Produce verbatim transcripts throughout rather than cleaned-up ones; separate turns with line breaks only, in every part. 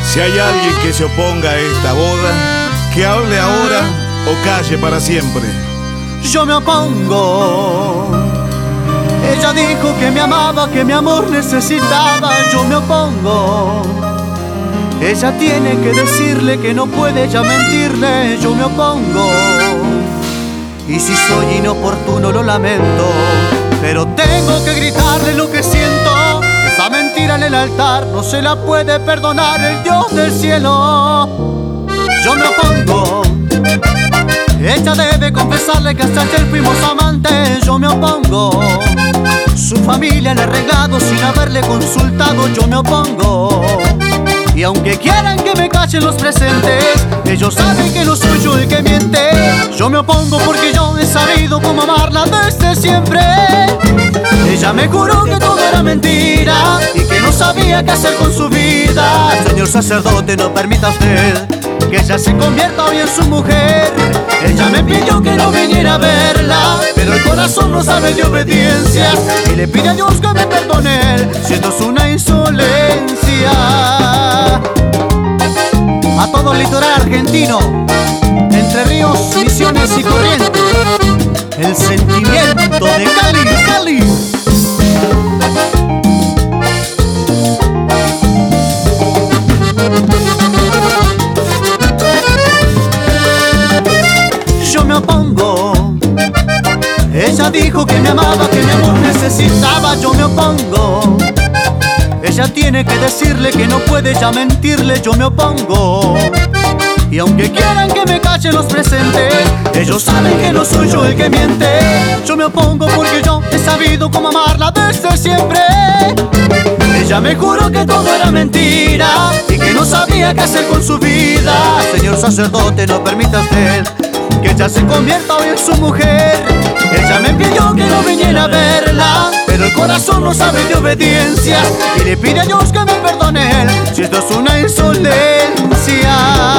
Si hay alguien que se oponga a esta boda, que hable ahora o calle para siempre.
Yo me opongo. Ella dijo que me amaba, que mi amor necesitaba. Yo me opongo. Ella tiene que decirle que no puede ya mentirle. Yo me opongo. Y si soy inoportuno lo lamento, pero tengo que gritarle lo que siento. Esa mentira en el altar no se la puede perdonar el Dios del cielo. Yo me opongo. Ella debe confesarle que hasta ayer fuimos amantes. Yo me opongo. Su familia le ha arreglado sin haberle consultado. Yo me opongo. Y aunque quieran que me callen los presentes, ellos saben que no soy yo el que miente. Yo me opongo porque yo he sabido cómo amarla desde siempre. Ella me juró que todo era mentira y que no sabía qué hacer con su vida. Señor sacerdote, no permita usted que ella se convierta hoy en su mujer. Ella me pidió que no viniera a verla, pero el corazón no sabe de obediencia y le pide a Dios que me perdone él, si esto es una insolencia. A todo el litoral argentino, Entre Ríos, Misiones y Corrientes, el sentimiento de Cali, Cali. Yo me opongo. Ella dijo que me amaba, que mi amor necesitaba. Yo me opongo. Ella tiene que decirle que no puede ya mentirle. Yo me opongo. Y aunque quieran que me callen los presentes, ellos saben que no soy yo el que miente. Yo me opongo porque yo he sabido cómo amarla desde siempre. Ella me juró que todo era mentira y que no sabía qué hacer con su vida. Señor sacerdote, no permita usted que ella se convierta hoy en su mujer. Ella me pidió que no viniera a verla, pero el corazón no sabe de obediencia y le pide a Dios que me perdone él, si esto es una insolencia.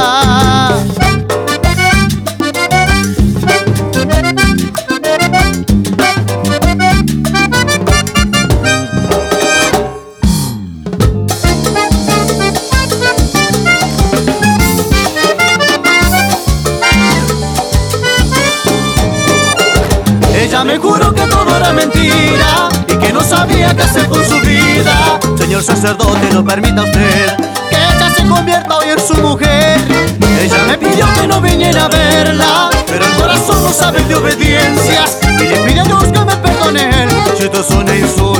Ella me juró que todo era mentira y que no sabía qué hacer con su vida. Señor sacerdote, no permita usted que ella se convierta hoy en su mujer. Ella me pidió que no viniera a verla, pero el corazón no sabe de obediencias y le pide a Dios que me perdone él, si esto es una insulta.